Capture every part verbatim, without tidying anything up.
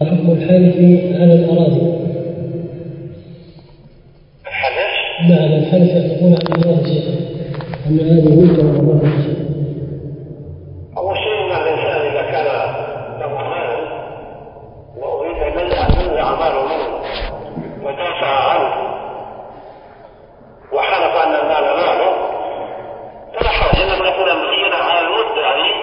حكم الحلف على الأراضي. الحلف؟ نعم، الحلف يحلفون على الأراضي شيخا، أن هذه ملكا والله شيخا. أول شيء أن الإنسان إذا كان له مال وأريد أن ينزع ماله منه ودافع عنه وحلف أن المال ماله فلا حرج إلا أن يكون مبينا على المدعي،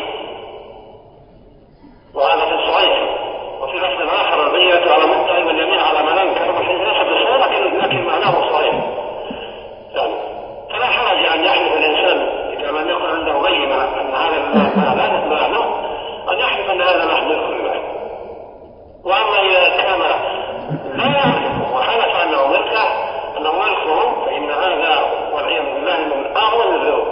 وهذا في الصحيح. وفي لفظ آخر البينة على المدعي واليمين على من أنكر، والحديث ليس بصحيح لكن لكن معناه صحيح. يعني فلا حرج أن يحلف الإنسان إذا لم يكن عنده بينة أن هذا المال ماله أن يحلف أن هذا مال ملك لله. وأما إذا كان لا يملكه وحلف أنه ملكه أنه ملكه فإن هذا والعياذ بالله من أعظم الذنوب.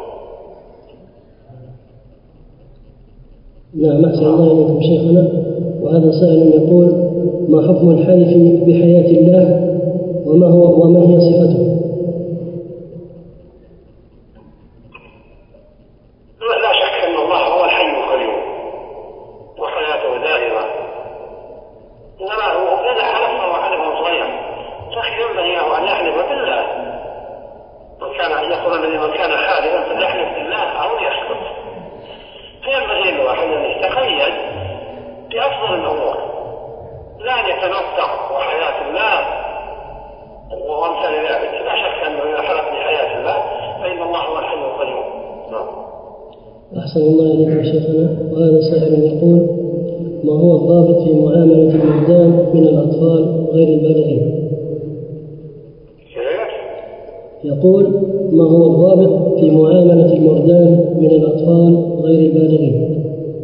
نعم، أحسن الله إليكم شيخنا. وهذا سائل يقول: ما حكم الحلف بحياة الله وما هو وما هي صفته؟ لا شك أن الله هو الحي القيوم وحياته دائمة، إنما هو إذا حلف فهو حلف صحيح، لكن ينبغي له أن يحلف بالله. من كان يقول الذي من كان حالفا فليحلف بالله أو يسكت. فينبغي له أن يتقيد بأفضل الأمور، لا أن يتنطق وحياة الله وامثال ذلك. لا شك أنه إذا حلف بحياة الله فإن الله هو الحي القيوم. أحسن الله إليكم شيخنا. وهذا سائل يقول: ما هو الضابط في معاملة الولدان من الأطفال غير البالغين؟ يقول: ما هو الضابط في معاملة المردان من الأطفال غير البالغين؟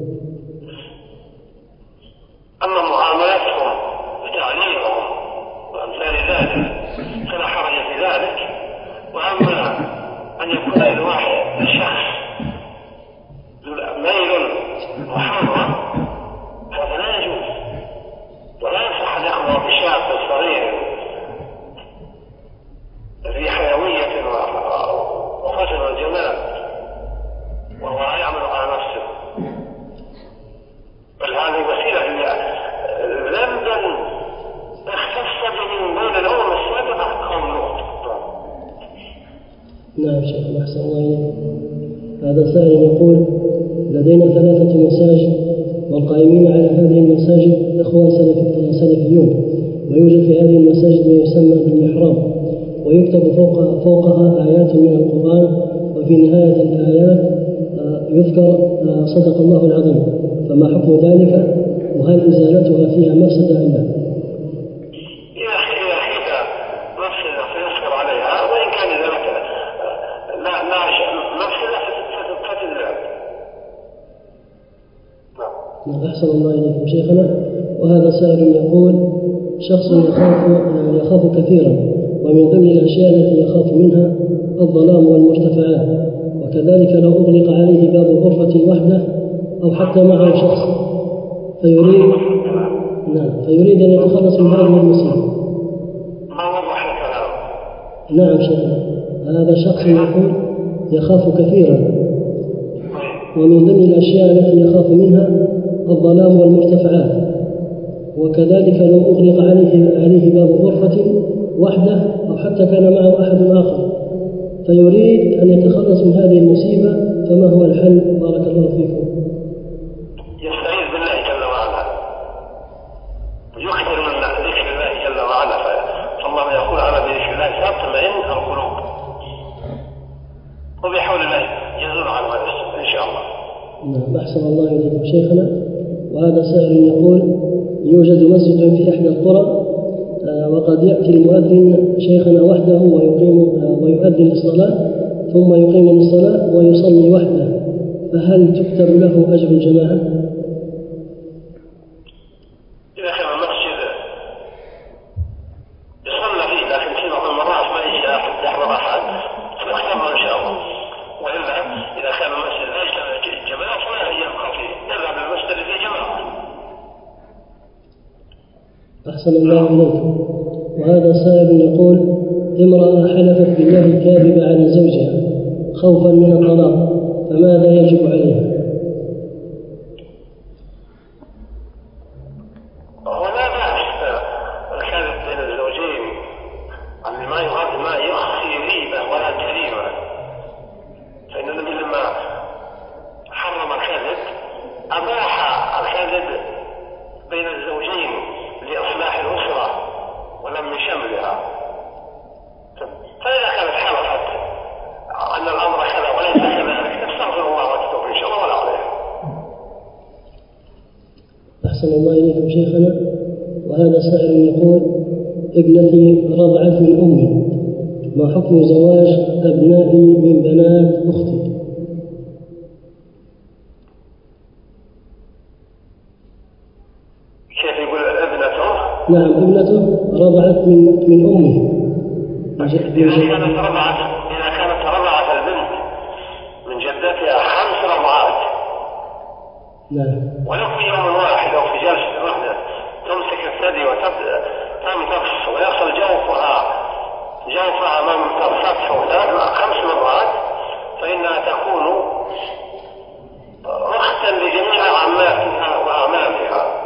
أما معاملتهم بتعليمهم وأمثال ذلك فلا حرج في ذلك. وأما أن يكون الواحد الشخص ميل محرم هذا لا يجوز، ولا يصح أن يأخذ بشاب صغير ذي حيوية وفجر الجمال وهو لا يعمل على نفسه، بل هذه وسيلة ذنبا اختص به من بين الأمم السابقة قوم لوط. نعم شيخ، أحسن الله إليكم. هذا سائل يقول: لدينا ثلاثة مساجد، والقائمين على هذه المساجد إخوان سلفيون، ويوجد في هذه المساجد ما يسمى بالمحراب، ويكتب فوق فوقها آيات من القرآن، وفي نهاية الآيات يذكر صدق الله العظيم، فما حكم ذلك؟ وهل إزالتها فيها مفسدة أم لا؟ يا أخي يا أخي مفسدة فيذكر عليها، وإن كان ذلك لا لا مفسدة فتذهب. أحسن الله إليكم شيخنا. وهذا سائل يقول: شخص يخاف يخاف كثيرا، ومن ضمن الأشياء التي يخاف منها الظلام والمرتفعات، وكذلك لو أغلق عليه باب غرفة وحده أو حتى معه شخص فيريد نعم فيريد أن يتخلص من هذه المصيبة. ما وضح الكلام؟ نعم شيخنا. هذا شخص يقول يخاف كثيرا، ومن ضمن الأشياء التي يخاف منها الظلام والمرتفعات، وكذلك لو أغلق عليه عليه باب غرفة وحده أو حتى كان معه أحد آخر فيريد أن يتخلص من هذه المصيبة، فما هو الحل؟ بارك الله فيكم. يستعيذ بالله جل وعلا، يكثر من ذكر الله جل وعلا، فالله يقول على ذكر الله تطمئن القلوب، وبحول الله يزول عن هذا إن شاء الله. نعم، أحسن الله إليكم شيخنا. وهذا سائل يقول: يوجد مسجد في إحدى القرى، وقد يأتي المؤذن شيخنا وحده ويقيم ويؤذن للصلاة ثم يقيم للصلاة ويصلي وحده، فهل تكتب له أجر الجماعة؟ إذا كان المسجد يصلى فيه لكن في بعض المرات ما يجي أحد يحضر أحد فنختمه إن شاء الله، وإلا إذا كان المسجد لا يجتمع الجماعة فلا يبقى فيه، يذهب للمسجد في جماعة. أحسن الله إليكم. وهذا سائل يقول: امرأة حلفت بالله الكاذب على زوجها خوفا من الطلاق، فماذا يجب عليها؟ بين الزوجين لإصلاح الأسرة ولم شملها، فإذا كانت حلفت أن الأمر كذا وليس كذلك تستغفر الله وتتوب إن شاء الله ولا عليها. أحسن الله إليكم شيخنا. وهذا سائل يقول: ابنتي رضعت من أمي، ما حكم زواج أبنائي من بنات أختي؟ كيف يقول ابنته؟ نعم ابنته رضعت من من أمه. إذا كانت رضعت إذا كانت رضعت البنت من جدتها خمس رضعات، نعم، ولو في يوم واحد أو في جلسة واحدة تمسك الثدي وتمتص ويصل جوفها جوفها من تمتصه ثلاث خمس مرات، فإنها تكون أختا لجميع عماتها وأعمامها،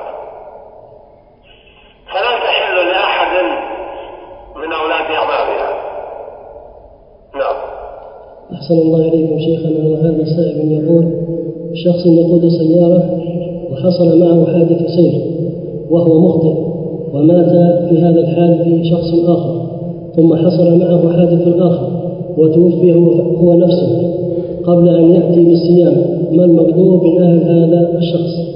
فلا تحل لأحد من أولاد أعمامها. نعم. أحسن الله إليكم شيخنا. وهذا سائل يقول: شخص يقود سيارة وحصل معه حادث سير وهو مخطئ، ومات في هذا الحادث شخص آخر، ثم حصل معه حادث آخر وتوفي هو نفسه قبل أن يأتي بالصيام، ما المطلوب من أهل هذا الشخص؟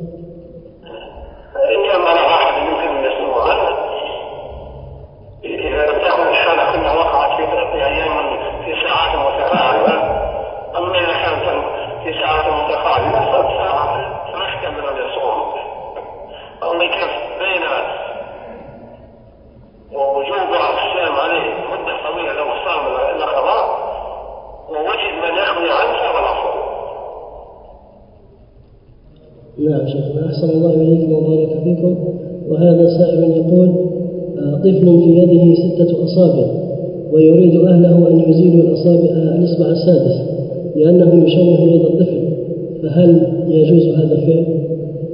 إن كان على أحد يمكن أن يسمع عنه، إذا لم تكن الحالة كلها وقعت في أيام في ساعات متفاعلة، أما إذا كانت في ساعات متفاعلة فمحكم من أن يصوم، أو إن كان بين ووجوب الصيام عليه مدة طويلة لو صام القضاء ووجد من يقضي عنه فهو الأفضل. نعم شيخنا. أحسن الله إليكم وبارك فيكم. وهذا سائل يقول: طفل في يده ستة أصابع ويريد أهله أن يزيلوا الأصابع الإصبع السادس لأنه يشوه يد الطفل، فهل يجوز هذا الفعل؟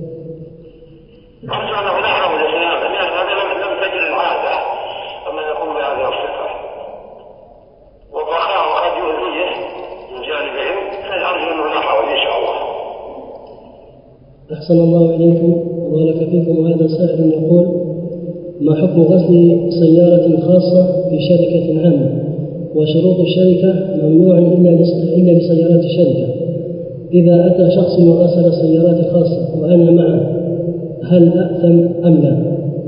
أرجو أنه لا حول لسلامه، لأن هذا لم تجري العادة أما يقوم بهذه الصفة، والرخاء قد يؤذيه من جانبهم، فأرجو أنه لا حول إن شاء الله. أحسن الله إليكم وبارك فيكم. وهذا سائل يقول: ما حكم غسل سيارة خاصة في شركة عامة وشروط الشركة ممنوع إلا لسيارات الشركة، إذا أتى شخص وغسل السيارات الخاصة وأنا معه هل أأثم أم لا؟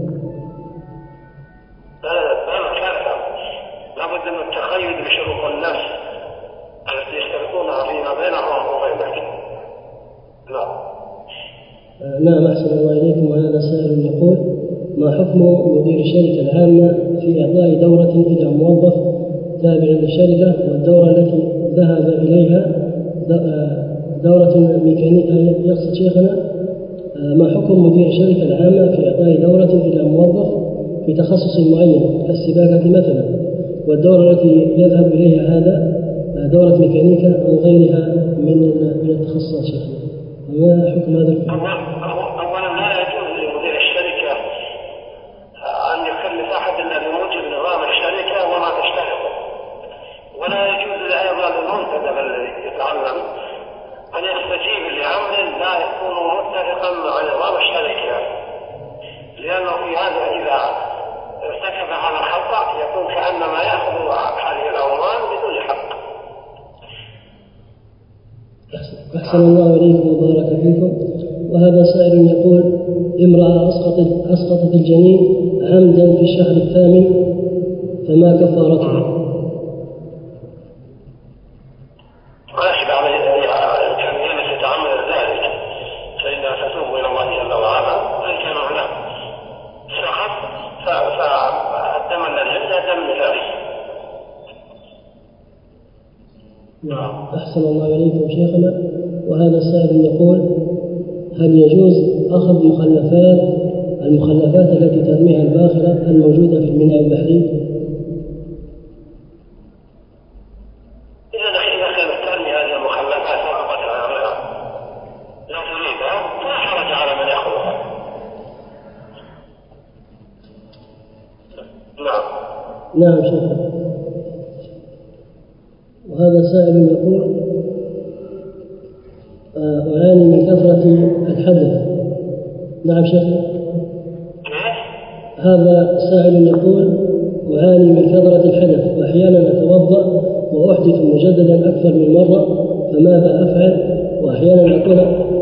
لا لا تأثم، لابد من التقيد بشروط الناس التي يشترطونها فيما بينهم وبينك. لا. نعم أحسن الله إليكم. وهذا سائل يقول: ما حكم مدير الشركة العامة في إعطاء دورة إلى موظف تابع للشركة، والدورة التي ذهب إليها دورة ميكانيكية؟ يقصد شيخنا ما حكم مدير الشركة العامة في إعطاء دورة إلى موظف في تخصص معين كالسباكة مثلا، والدورة التي يذهب إليها هذا دورة ميكانيكا أو غيرها من من التخصصات شيخنا، ما حكم هذا الفعل؟ أولا لا يجوز لمدير الشركة أن يكلف أحد إلا بموجب نظام الشركة وما تشترطه، ولا يجوز أيضا للمنتدب الذي يتعلم أن يستجيب لأمر لا يكون متفقا مع نظام الشركة، لأنه في هذا إذا ارتكب هذا الخطأ يكون كأنما يأخذ هذه الأموال بدون حق. أحسن الله إليكم وبارك فيكم. وهذا سائل يقول: امرأة أسقطت أسقطت الجنين عمدا في الشهر الثامن فما كفارتها؟ ماشي عليه، كان يلس يتعمد ذلك فإنها تتوب إلى الله جل وعلا، وإن كان هناك سقط فالدم الذي عنده دم ذلك. نعم. أحسن الله إليكم شيخنا. وهذا سائل يقول: هل يجوز أخذ مخلفات المخلفات التي ترميها الباخرة الموجودة في الميناء البحري؟ إذا إذا كانت ترمي هذه المخلفات رغبتها لا تريدها فلا حرج على من يأخذها. نعم. نعم شيخنا. وهذا سائل يقول: أعاني من كثرة الحدث. نعم شيخنا. هذا سائل يقول: أعاني من كثرة الحدث وأحيانا أتوضأ وأحدث مجددا أكثر من مرة، فماذا أفعل؟ وأحيانا أكون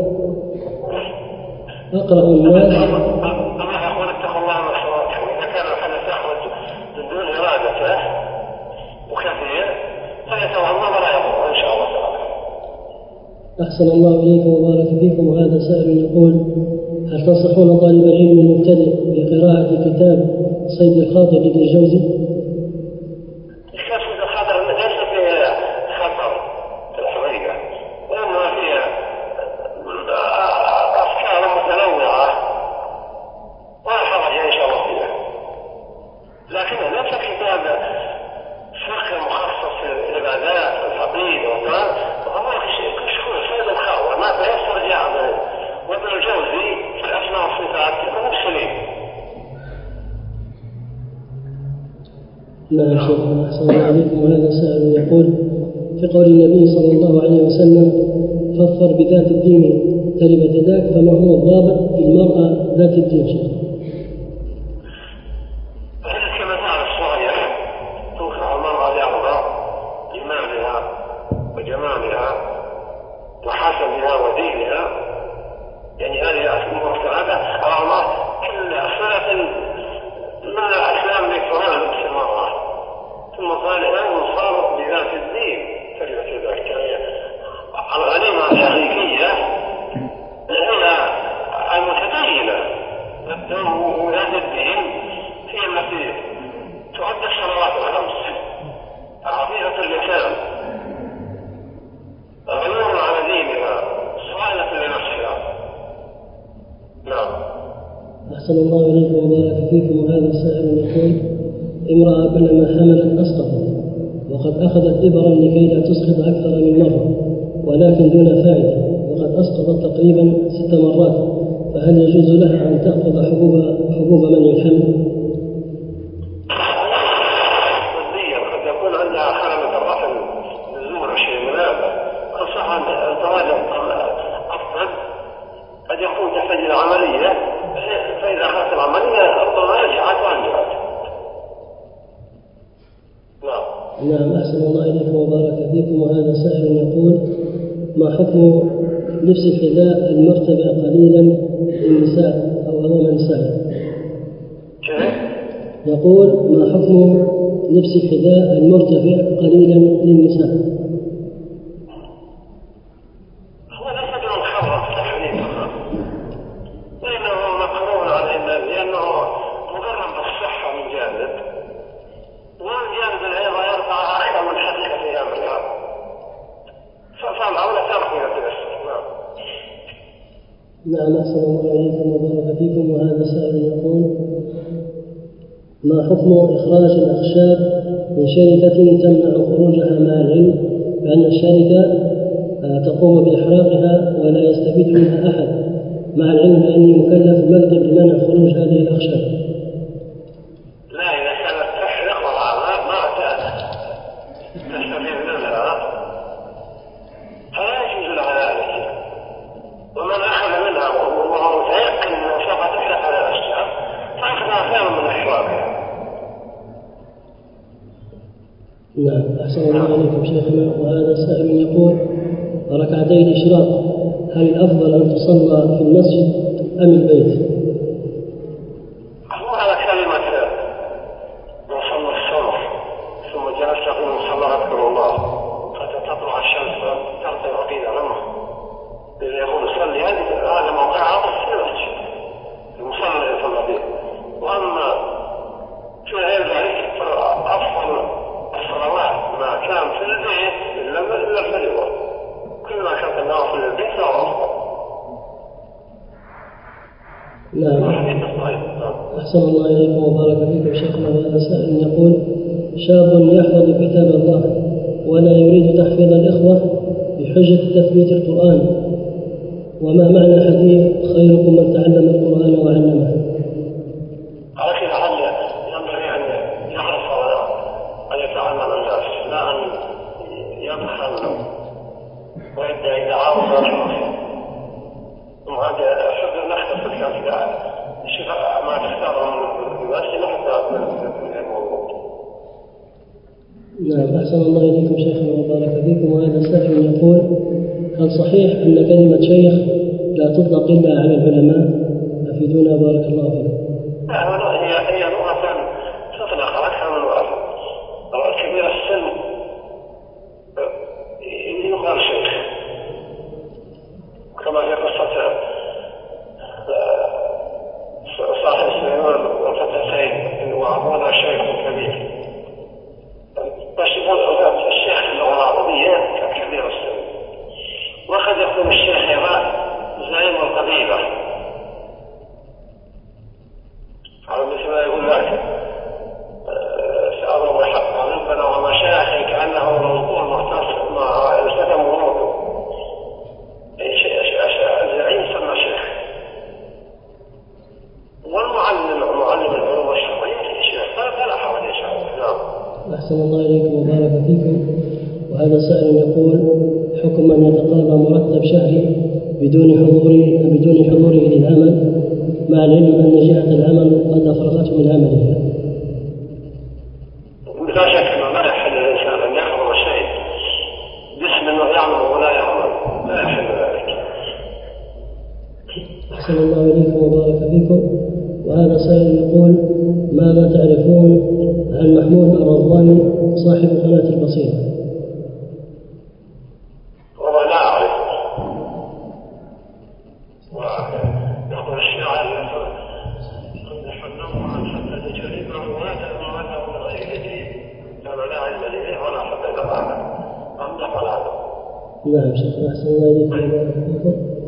أقرأ الناس. الله يقول: اتقوا الله ما استطعتم. إذا كان الحدث يخرج من دون إرادته وكثير فيتوضأ ولا يضر إن شاء الله تعالى. أحسن الله إليكم وبارك فيكم. وهذا سائل يقول: هل تنصحون طالب العلم المبتدئ بقراءة كتاب صيد الخاطر لابن الجوزي؟ كتاب صيد الخاطر ليس فيه خطر في الحقيقة، وإنما فيه أفكار متنوعة ولا حرج إن شاء الله فيها، لكنه ليس كتاب فقه مخصص للعبادات والعقيدة وكذا، وهو كشكول صيد الخاطر ما تيسر جاء منه. وابن الجوزي في الأسماء والصفات يكون سليم. نعم شيخنا، أحسن الله عليكم. وهذا سائل يقول: في قول النبي صلى الله عليه وسلم: فاظفر بذات الدين تربت يداك، فما هو الضابط في المرأة ذات الدين شيخنا؟ كما تعرف صحيح تنكح المرأة لأربع: لمالها وجمالها وحسبها ودينها، يعني هذه أمور ثلاثة على الله كل صلة من الأسلام لكرام في المرأة. ثم قال: انصر بذات الدين تربت يداك. الغنيمة الحقيقية هي المتدينة، وذات الدين هي التي تؤدي الصلوات الخمس، عفيفة اللسان، غيور على دينها، صائلة لنفسها. نعم. أحسن الله إليكم وبارك فيكم. وهذا السائل يقول: امرأة كلما حملت أسقطت، وقد أخذت إبرا لكي لا تسقط أكثر من مرة ولكن دون فائدة، وقد أسقطت تقريبا ست مرات، فهل يجوز لها أن تأخذ حبوب حبوب منع الحمل؟ قد يكون عندها خلل الرحم نزول شيء من هذا، أنصح أن تراجع أفضل. قد يكون تحتاج إلى عملية، فإذا أخذت العملية ربما رجعت وأنجبت. نعم. نعم أحسن الله إليكم وبارك فيكم. وهذا سائل يقول: ما حكم لبس الحذاء المرتبع قليلا للنساء أو أمام النساء؟ يقول: ما حكم لبس الحذاء المرتفع قليلا للنساء؟ نعم أحسن الله إليكم وبارك فيكم. وهذا سائل يقول: ما حكم إخراج الأخشاب من شركة تمنع خروجها مع العلم بأن الشركة تقوم بإحراقها ولا يستفيد منها أحد، مع العلم بأني مكلف بمكتب لمنع خروج هذه الأخشاب؟ لا، إذا كانت تحرق وراءها ما تستفيد منها فلا يجوز لها ذلك. ومن أخذ منها وهو متيقن أنه سوف تحرق على الأشجار فأخذها خير من إحراقها. نعم أحسن الله إليكم شيخنا. وهذا سائل يقول: ركعتي الإشراق هل الأفضل أن تصلى في المسجد أم البيت؟ هو على كلمة وصلى الصبح ثم جلست في المصلى أذكر الله حتى تطلع الشمس ترتفع قيل عنه، إذا يقول صلي هذا موقعها في المسجد المصلى يصلى به. وأما في غير ذلك فأفضل الصلوات ما كان في البيت إلا الفريضة، كل ما كان الله في البيت فهو أفضل. نعم أحسن الله إليكم وبارك فيكم شيخنا. وهذا سائل يقول: شاب يحفظ كتاب الله ولا يريد تحفيظ الإخوة بحجة تثبيت القرآن، وما معنى حديث خيركم من تعلم القرآن وعلمه؟ أخي لعل ينبغي أن يحرص على أن يتعلم الناس، لا أن يبخل ويدعي دعاوى ثم هذا حفظ نختص الكافية نعم، أحسن الله إليكم شيخنا وبارك فيكم. وهذا سائل يقول: هل صحيح أن كلمة شيخ لا تطلق إلا على العلماء؟ أفيدونا بارك الله فيكم. لا، هي هي لغة تطلق أكثر من مرة. كبير السن يقال شيخ، كما في قصة صاحب سليمان والفتاتين وأبونا شيخ كبير. الشيخ في اللغة العربية كبير السن، وقد يكون الشيخ أيضا زعيم القبيلة، أو مثل ما يقول لك سأضرب حق ربنا ومشايخ كأنه موضوع مختص مع الفتى مروده. الزعيم سمى شيخ، والمعلم معلم العلوم الشرعية شيخ، فلا حرج إن شاء الله. نعم. أحسن الله إليكم وبارك فيكم. وهذا سائل يقول: حكم من يتقاضى مرتب شهري بدون حضوره بدون حضوره للعمل، مع العلم أن جهة العمل قد أفرغته من عمله. لا شك أنه لا يحل الإنسان أن يحضر شيء باسم أنه يعمل ولا يعمل، لا يحل ذلك. أحسن الله إليكم وبارك فيكم. وهذا سائل يقول: ماذا تعرفون عن محمود الرضواني صاحب قناة البصيرة؟ والله لا أعرف. ويقول الشاعر: نحنه عن حتى تجربه واتى واتى من غير يدين، كما لا علم به ولا حتى يتعلم. أمدح ولا أعلم. نعم شيخ، أحسن الله إليكم وبارك فيكم.